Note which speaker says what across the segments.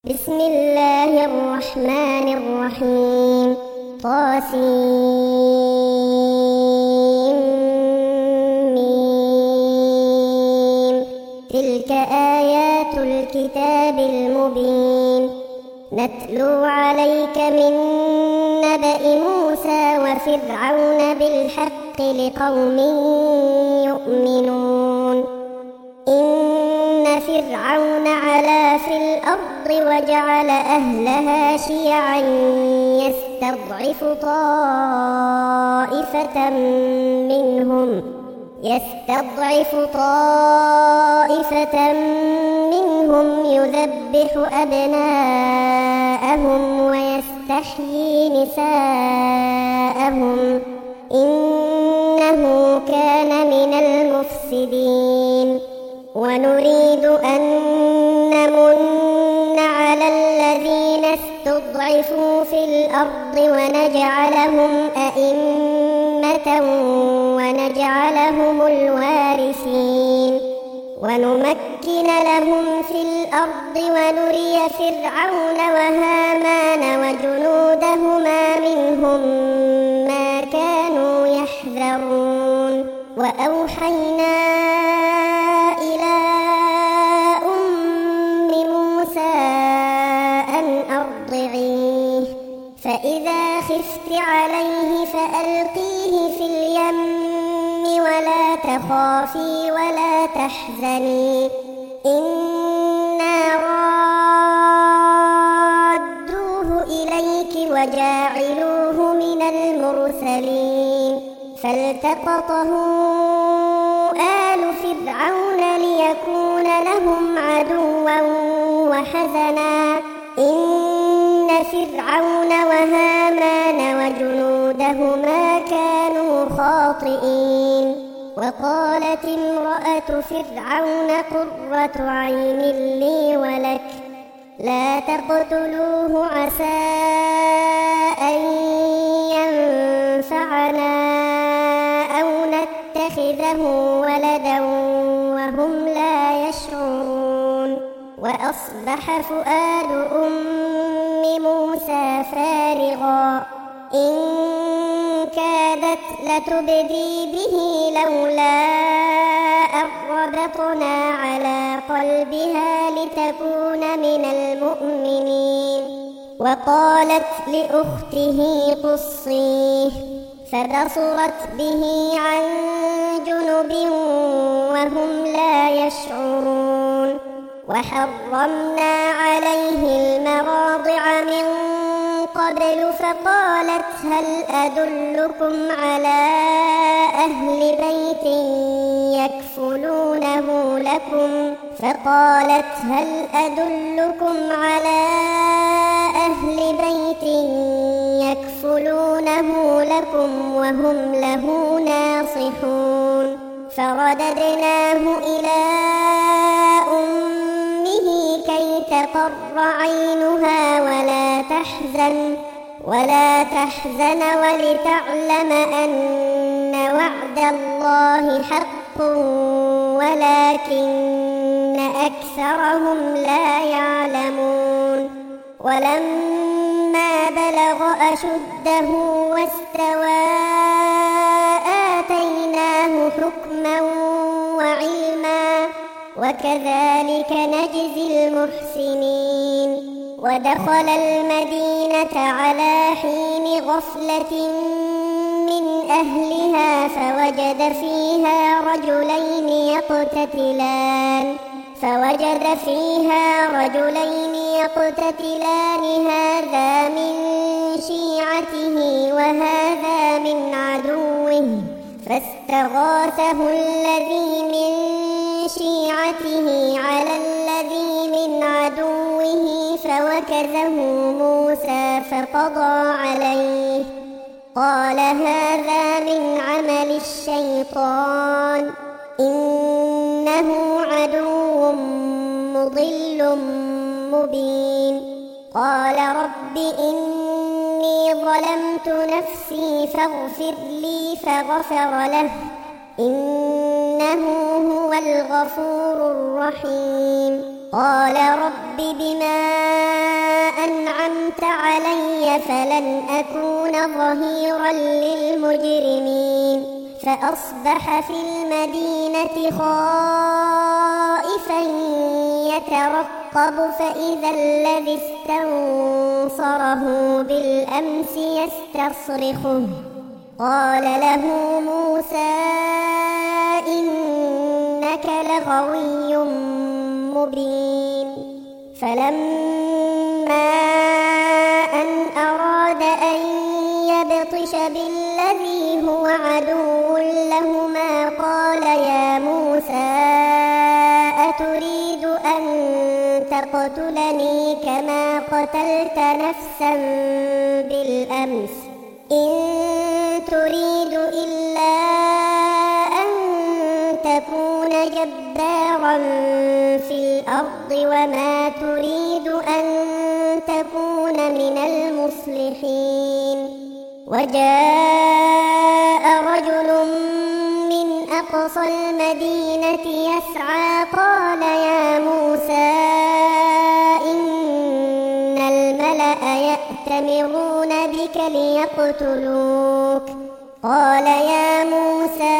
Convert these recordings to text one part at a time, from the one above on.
Speaker 1: بسم الله الرحمن الرحيم طاسيم تلك آيات الكتاب المبين نتلو عليك من نبأ موسى وفرعون بالحق لقوم يؤمنون إن فرعون علا في الأرض وجعل أهلها شيعا يستضعف طائفة منهم يذبح أبناءهم ويستحيي نساءهم إنه كان من المفسدين ونريد أن نمن على الذين استضعفوا في الأرض ونجعلهم أئمة ونجعلهم الوارثين ونمكن لهم في الأرض ونري فرعون وهامان وجنودهما منهم ما كانوا يحذرون وأوحينا إلى أم موسى أن أرضعيه فإذا خفت عليه فألقيه في اليم ولا تخافي ولا تحزني إنا رادوه إليك وجاعلوه من المرسلين فالتقطه آل فرعون ليكون لهم عدوا وحزنا إن فرعون وهامان وجنودهما كانوا خاطئين وقالت امرأة فرعون قرة عين لي ولك لا تقتلوه عسى أن ينفعنا أو نتخذه ولدا وهم لا يشعرون وأصبح فؤاد أم موسى فارغا إن كادت لتبدي به لولا أن ربطنا على قلبها لتكون من المؤمنين وقالت لأخته قصيه فبصرت به عن جنب وهم لا يشعرون وحرمنا عليه المراضع من قبل فقالت هل أدلكم على أهل بيت يكفلونه لكم وهم له ناصحون فرددناه إلى أمه كي تقر عينها ولا تحزن ولتعلم أن وعد الله حق ولكن أكثرهم لا يعلمون ولما بلغ أشده واستوى آتيناه حكما وعلما وكذلك نجزي المحسنين ودخل المدينة على حين غفلة من أهلها فوجد فيها رجلين يقتتلان هذا من شيعته وهذا من عدوه فاستغاثه الذي من شيعته على الذي من عدوه فوكزه موسى فقضى عليه قال هذا من عمل الشيطان إنه عدو مضل مبين قال رب إني ظلمت نفسي فاغفر لي فغفر له إنه هو الغفور الرحيم قال رب بما أنعمت علي فلن أكون ظهيرا للمجرمين فأصبح في المدينة خائفا يترقب فإذا الذي استنصره بالأمس يستصرخه قال له موسى إنك لغوي مبين فلما أن أراد أن يبطش بالذي هو عدو لهما قال يا موسى أتريد أن تقتلني كما قتلت نفسا بالأمس إن تريد إلا أن تكون جبارا في الأرض وما تريد أن تكون من المصلحين وجاء رجل من أقصى المدينة يسعى قال يا موسى إن الملأ يأتمرون بك ليقتلوك قال يا موسى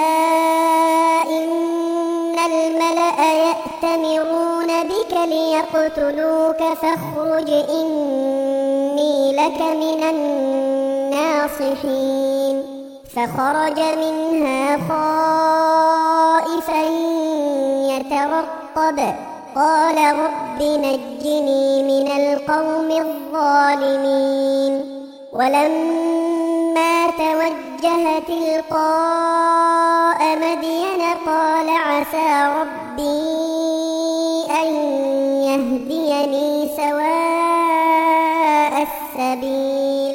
Speaker 1: إن الملأ يأتمرون بك ليقتلوك فاخرج إني لك من الناصحين فخرج منها خائفا يترقب قال رب نجني من القوم الظالمين ولما توجه تلقاء مدين قال عسى ربي أن يهديني سواء السبيل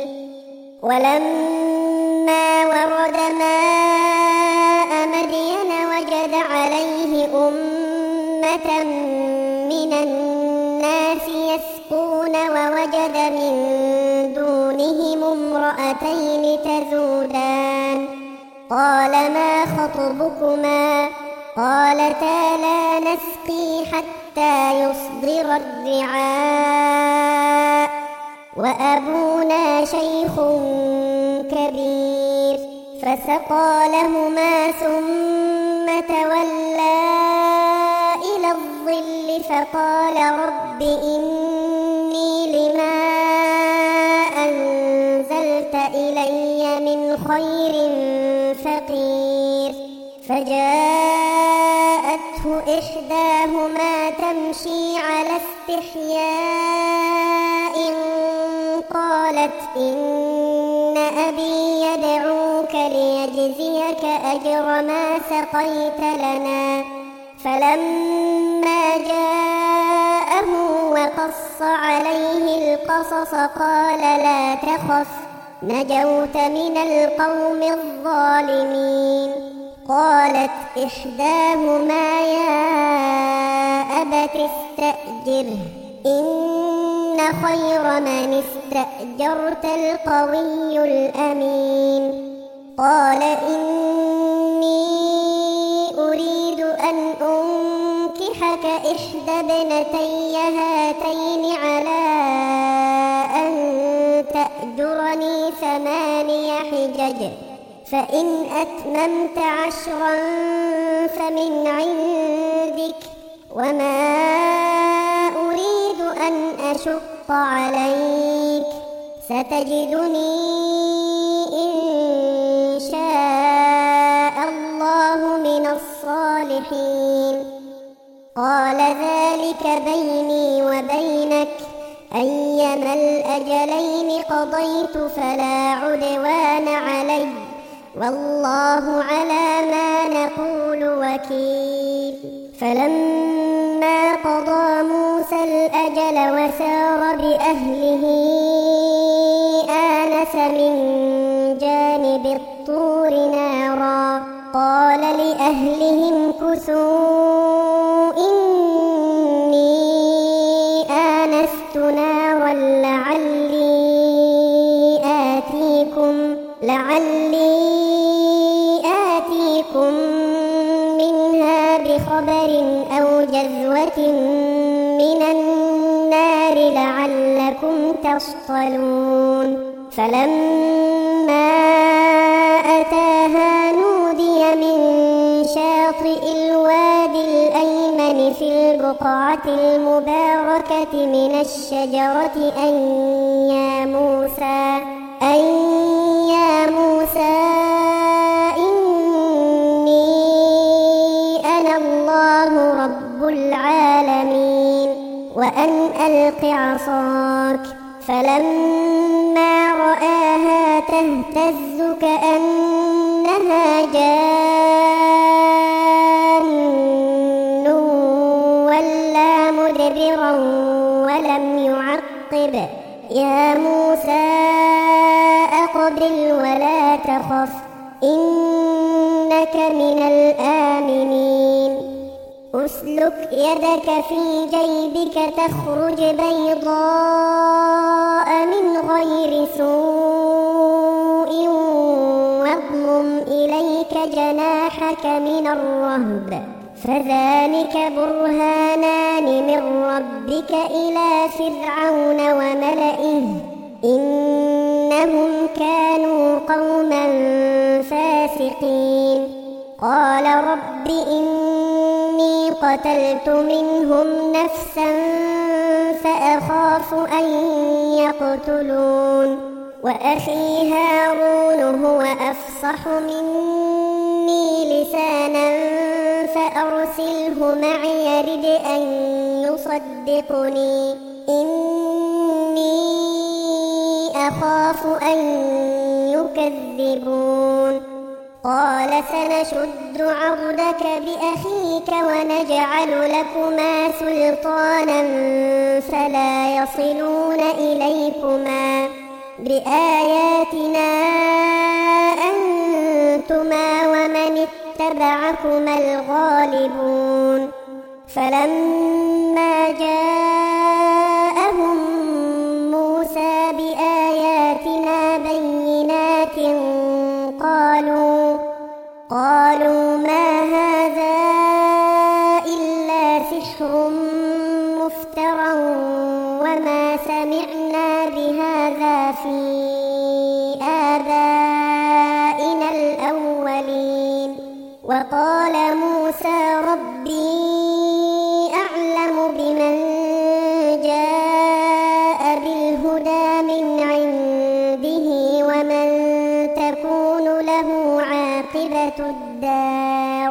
Speaker 1: ولما ورد ماء مدين وجد عليه أمة من الناس يسقون ووجد من دونهم امرأتين تذودان قال ما خطبكما قالتا لا نسقي حتى يصدر الرعاء وأبونا شيخ كبير فسقى لهما ثم تولى إلى الظل فقال رب إني لما أنزلت إلي من خير فقير فجاءته إحداهما تمشي على استحياء قالت إن أبي يدعوك ليجزيك أجر ما سقيت لنا فلما جاءه وقص عليه القصص قال لا تخف نجوت من القوم الظالمين قالت إحداهما يا أبت استأجره إن خير من استأجرت القوي الأمين قال إني أريد أن أنكحك إحدى ابنتي هاتين على أن تأجرني 8 حجج فإن أتممت 10 فمن عندك وما أريد أن أشق عليك ستجدني إن شاء الله من الصالحين قال ذلك بيني وبينك أيما الأجلين قضيت فلا عدوان علي والله على ما نقول وكيل فلما قضى موسى الأجل وسار بأهله آنس من جانب الطور نارا قال لأهلهم كثوا إني آنست نارا لعلي آتيكم شجرة من النار لعلكم تصطلون فلما أتاها نودي من شاطئ الوادي الأيمن في البقعة المباركة من الشجرة أن يا موسى إني أنا الله رب العالمين وأن ألق عصاك فلما رآها تهتز كأنها جان ولا مدبرا ولم يعقب يا موسى أقبل ولا تخف إنك من الآمنين أسلك يدك في جيبك تخرج بيضاء من غير سوء واضمم إليك جناحك من الرهب فذلك برهانان من ربك إلى فرعون وملئه إنهم كانوا قوما فاسقين قال رب إني قتلت منهم نفسا فأخاف أن يقتلون وأخي هارون هو أفصح مني لسانا فأرسله معي يرد أن يصدقني إني أخاف أن يكذبون قال سنشد عضدك بأخيك ونجعل لكما سلطانا فلا يصلون إليكما بآياتنا أنتما ومن اتبعكما الغالبون فلما جاءهم موسى بآياتنا بينات قالوا ما هذا إلا سحر مفترى وما سمعنا بهذا في آبائنا الأولين وقال موسى ربي أعلم بمن جاء بالهدى من عنده ومن تكون له عاقبة الدار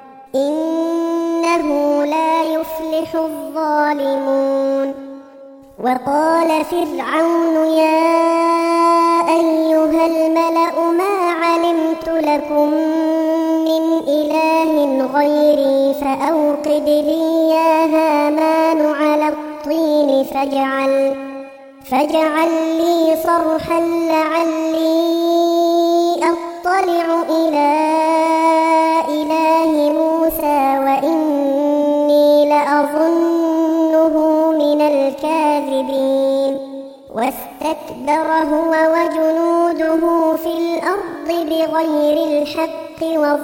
Speaker 1: إنه لا يفلح الظالمون وقال فرعون يا أيها الملأ ما علمت لكم من إله غيري فأوقد لي يا هامان على الطين فاجعل لي صرحا لعلي أطلع إلى إله موسى وإني لأظنه من الكاذبين واستكبر هو وجنوده في الأرض بغير الحق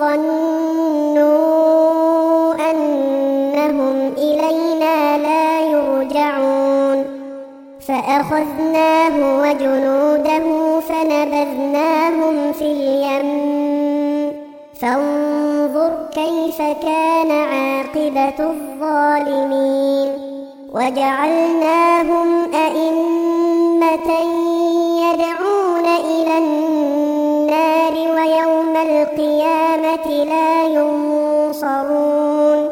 Speaker 1: وظنوا أنهم إلينا لا يرجعون فأخذناه وجنوده فنبذناهم في اليم فانظر كيف كان عاقبة الظالمين وجعلناهم أئمة يدعون إلى النار ويوم القيامة لا ينصرون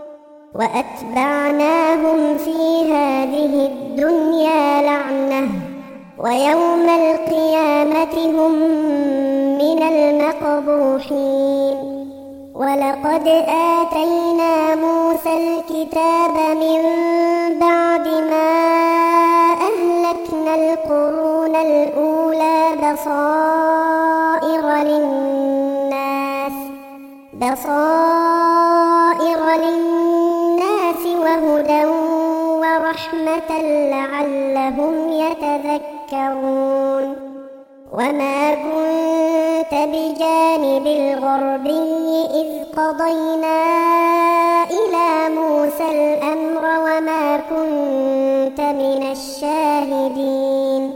Speaker 1: وأتبعناهم في هذه الدنيا لعنة ويوم القيامة هم من المقبوحين ولقد آتينا موسى الكتاب من بعد ما أهلكنا القرون الأولى بصائر للناس وهدى ورحمة لعلهم يتذكرون وما كنت بجانب الغربي إذ قضينا إلى موسى الأمر وما كنت من الشاهدين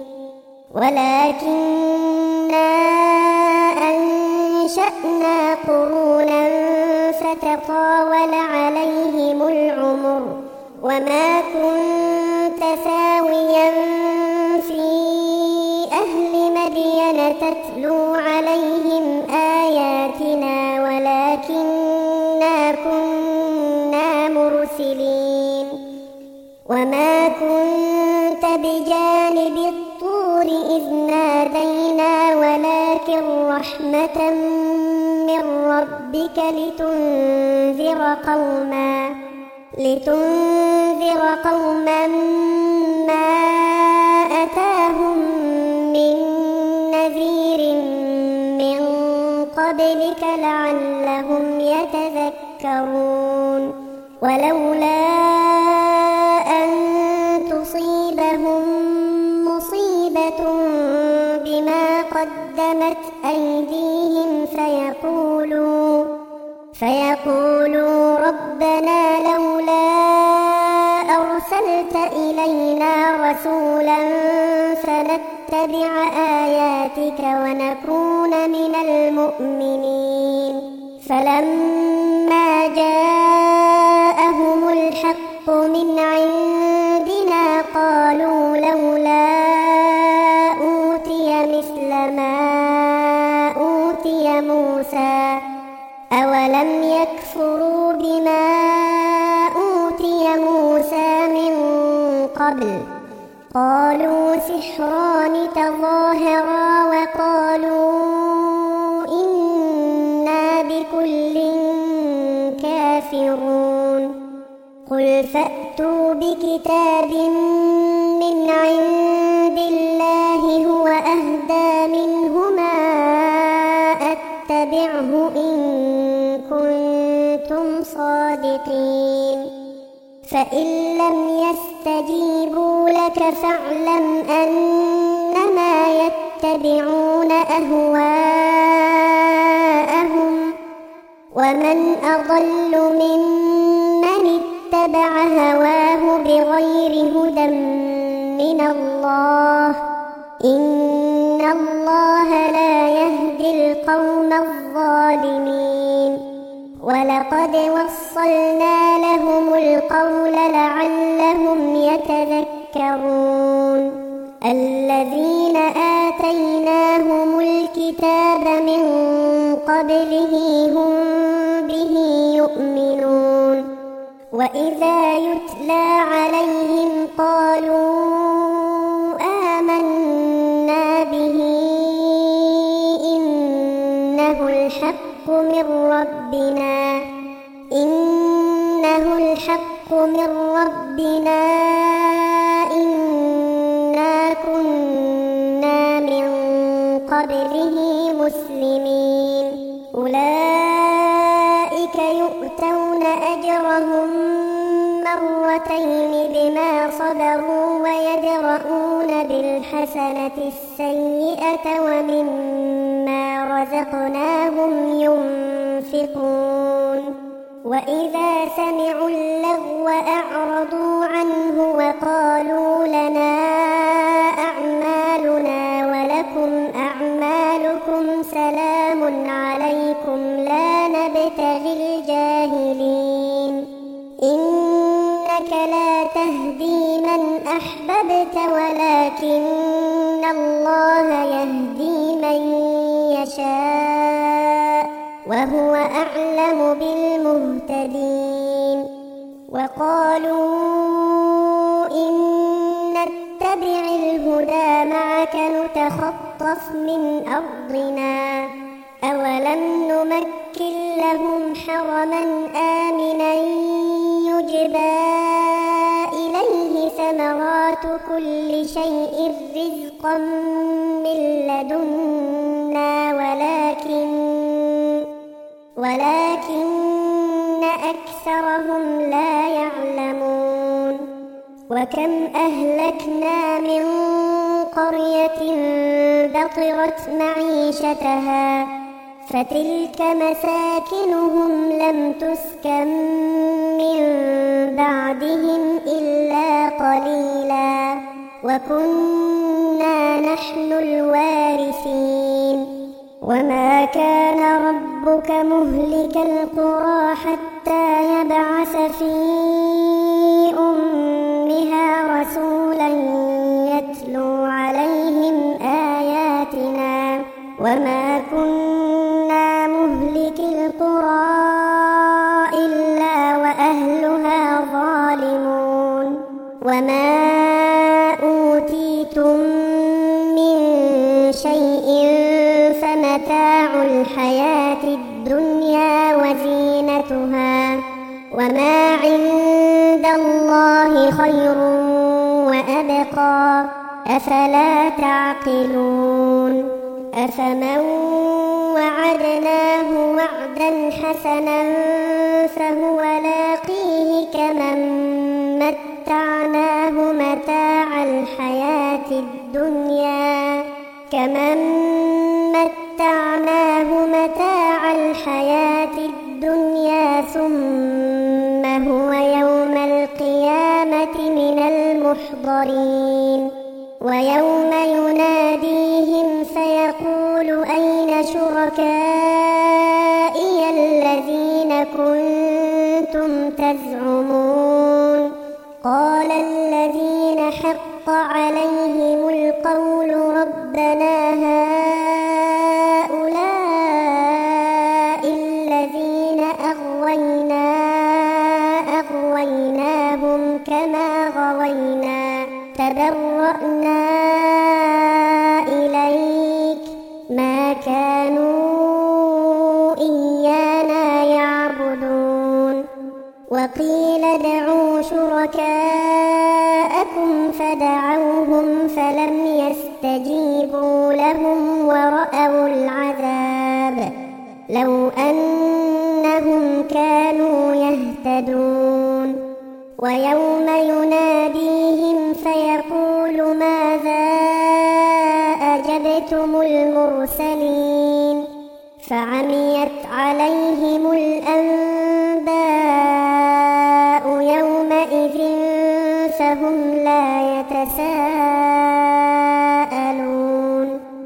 Speaker 1: ولكننا أنشأنا قرونا فتطاول عليهم العمر وما كنت ثاويا في أهل مدين تتلو عليهم آياتنا ولكننا كنا مرسلين وما كنت بجانب الطور إذ نادينا ولكن رحمة من ربك لتنذر قوما ما أتاهم من نذير من قبلك لعلهم يتذكرون ولولا أن تصيبهم مصيبة بما قدمت أيديهم فيقولوا ربنا لولا أرسلت إلينا رسولا فنتبع آياتك ونكون من المؤمنين فلما جاءهم الحق من عندنا قالوا لولا أوتي مثل ما أوتي موسى أولم يكفروا بما أوتي موسى من قبل قالوا سحران تظاهرا وقالوا إنا بكل كافرون قل فأتوا بكتاب من عند الله هو أهدى منهما أتبعه إن كنتم صادقين فإن لم يستجيبوا لك فاعلم أنما يتبعون أهواءهم ومن أضل ممن اتبع هواه بغير هدى من الله إن الله لا يهدي القوم الظالمين ولقد وصلنا لهم القول لعلهم يتذكرون الذين آتيناهم الكتاب من قبله هم به يؤمنون وإذا يتلى عليهم قالوا آمنا به إنه الحق من ربنا إنا كنا من قبله مسلمين أولئك يؤتون أجرهم مرتين بما صبروا ويدرؤون بالحسنة السيئة ومما رزقناهم ينفقون وإذا سمعوا اللغو أعرضوا عنه وقالوا لنا أعمالنا ولكم أعمالكم سلام عليكم لا نبتغي الجاهلين إنك لا تهدي من أحببت ولكن الله يهدي من يشاء وهو أعلم بالمهتدين وقالوا إن نتبع الهدى معك نتخطف من أرضنا أولم نمكن لهم حرما آمنا يجبى إليه ثمرات كل شيء رزقا من لدنا ولكن أكثرهم لا يعلمون وكم أهلكنا من قرية بطرت معيشتها فتلك مساكنهم لم تسكن من بعدهم إلا قليلا وكنا نحن الوارثين وما كان ربك مهلك القرى حتى يبعث في أمها رسولا يتلو عليهم آياتنا وما كنا مهلك القرى إلا وأهلها ظالمون وما أوتيتم من شيء فمتاع الحياة الدنيا وزينتها وما عند الله خير وأبقى أفلا تعقلون أفمن وعدناه وعدا حسنا فهو لاقيه كمن متعناه متاع الحياة الدنيا ثم هو يوم القيامة من المحضرين ويوم يناديهم فيقول أين شركائي الذين كنتم تزعمون قال الذين حق عليهم القول ربنا هؤلاء الذين أغويناهم كما غوينا تبرأنا إليك ما كانوا إيانا يعبدون وقيل ادعوا شركاءكم فدعوهم فلم يستجيبوا لهم ورأوا العذاب لو أنهم كانوا يهتدون ويوم يناديهم فيقول ماذا أجبتم المرسلين فعميت عليهم الأنباء يومئذ فهم لا يتساءلون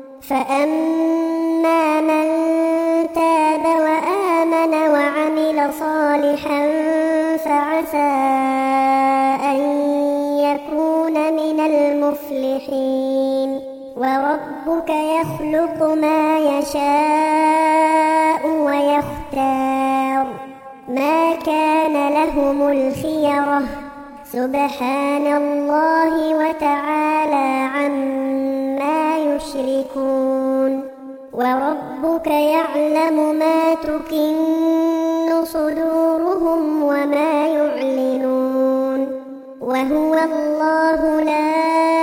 Speaker 1: فأما من تاب وآمن وعمل صالحا فعسى أن يكون من المفلحين وربك يخلق ما يشاء ويختار ما كان لهم الخيرة سبحان الله وتعالى عما يشركون وربك يعلم ما تكن صدورهم وما يعلنون وهو الله لا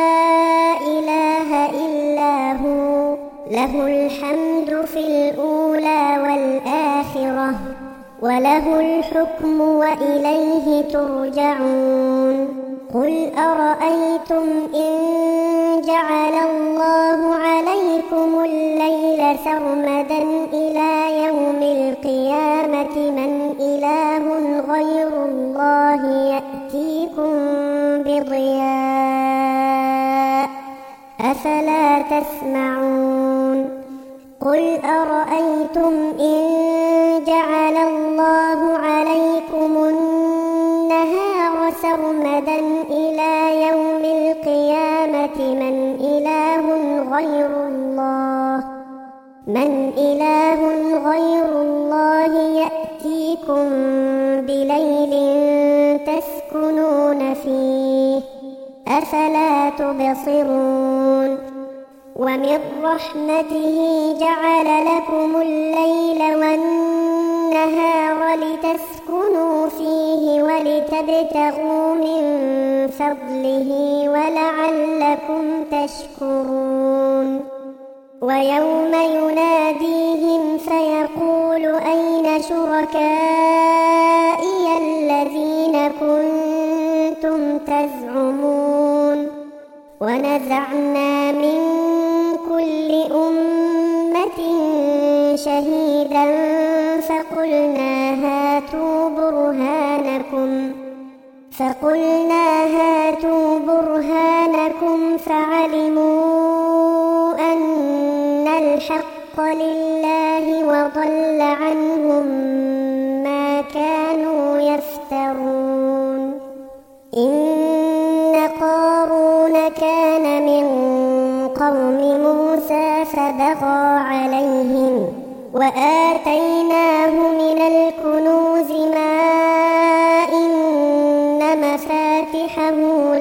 Speaker 1: إله إلا هو له الحمد في الأولى والآخرة وله الحكم وإليه ترجعون قل أرأيتم إن جعل الله عليكم الليل سرمدا إلى يوم القيامة من إله غير الله يأتيكم بضياء أفلا تسمعون قل أرأيتم إن جعل الله عليكم النهار سرمدا إلى يوم القيامة من إله غير الله يأتيكم بليل تسكنون فيه أفلا تبصرون ومن رحمته جعل لكم الليل والنهار لتسكنوا فيه ولتبتغوا من فضله ولعلكم تشكرون ويوم يناديهم فيقول أين شركائي الذين كنتم تزعمون ونزعنا من كل أمة شهيدا فقلنا هاتوا برهانكم فعلموا أن الحق لله وضل عنهم ما كانوا يفترون. إن قارون كان من قوم موسى فبغى عليهم وآتيناه من الكنوز ما إن مفاتحه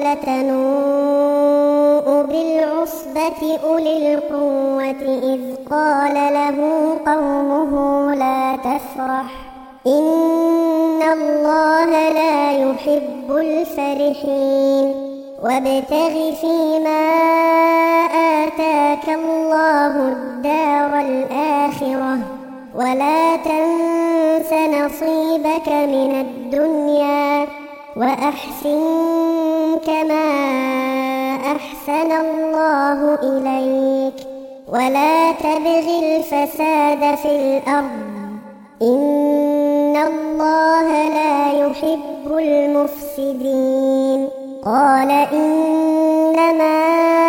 Speaker 1: لتنوء بالعصبة أولي القوة إذ قال له قومه لا تفرح إن الله لا يحب الفرحين. وابتغ فيما آتاك الله الدار الآخرة ولا تنس نصيبك من الدنيا وأحسن كما أحسن الله إليك ولا تبغ الفساد في الأرض إن الله لا يحب المفسدين. قال إنما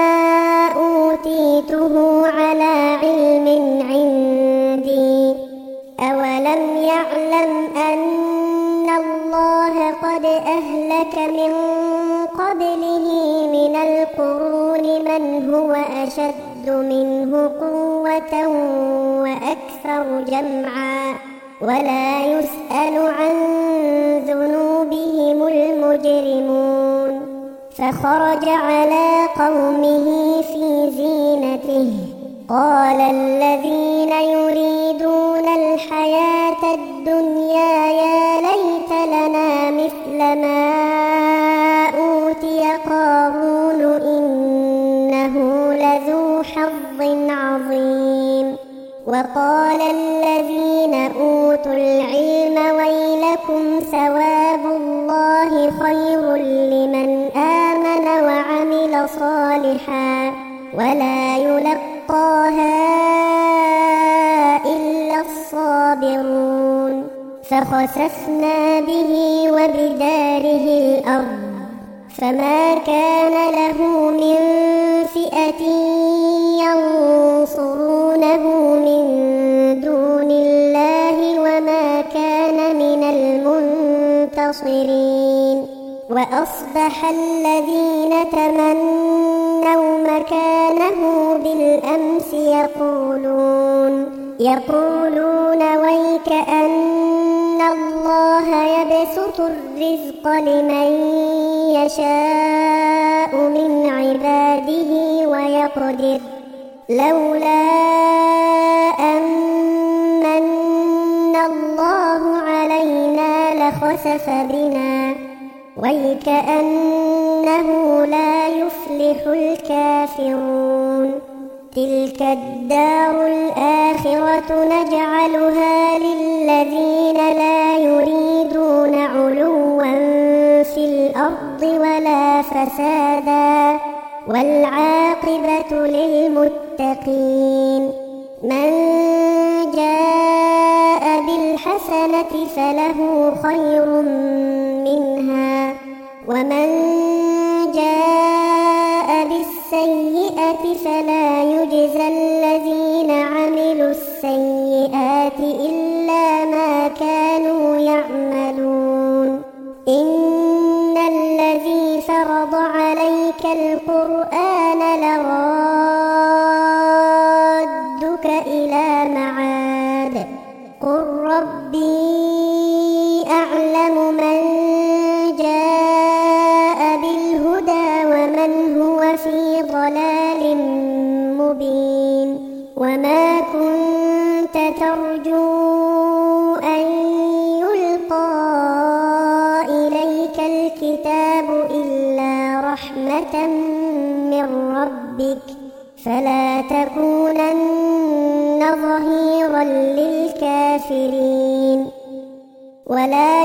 Speaker 1: أوتيته على علم عندي أولم يعلم أن الله قد أهلك من قبله من القرون من هو أشد منه قوة وأكثر جمعا ولا يسأل عن ذنوبهم المجرمون. فخرج على قومه في زينته قال الذين يريدون الحياة الدنيا يا ليت لنا مثل ما أوتي قارون إنه لذو حظ عظيم. وقال الذين أوتوا العلم ويلكم ثواب الله خير لمن آمن وعمل صالحا ولا يلقاها إلا الصابرون. فخسفنا به وبداره الأرض فما كان له من فئة ينصرونه من دون الله وما كان من المنتصرين. وأصبح الذين تمنوا مكانه بالأمس يقولون ويك أن الله يبسط الرزق لمن يشاء من عباده ويقدر لولا أمن الله علينا لخسف بنا ويكأنه لا يفلح الكافرون. تلك الدار الآخرة نجعلها للذين لا يريدون علوا في الأرض ولا فسادا والعاقبة للمتقين. من جاء بالحسنة فله خير منها ومن جاء بالسيئة فلا يجزى الذين عملوا السيئات إلا ما كانوا يعملون. إن الذي فرض عليك القرآن لرادك إلى معاد قل ربي أعلم من جاء بالهدى ومن هو في ضلال مبين. وما كنت ترجو أن يلقى إليك الكتاب إلا رحمة من ربك فلا تكونن ظهيرا للكافرين. ولا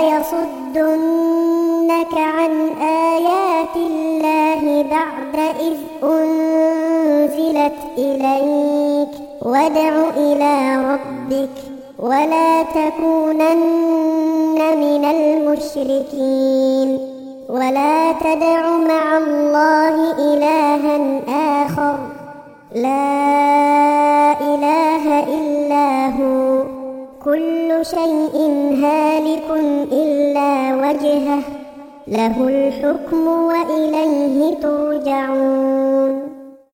Speaker 1: يصدنك عن آيات الله بعد إذ أنزلت أنزلت إليك وادع إلى ربك ولا تكونن من المشركين ولا تدع مع الله إلها آخر لا إله إلا هو كل شيء هالك إلا وجهه له الحكم وإليه ترجعون.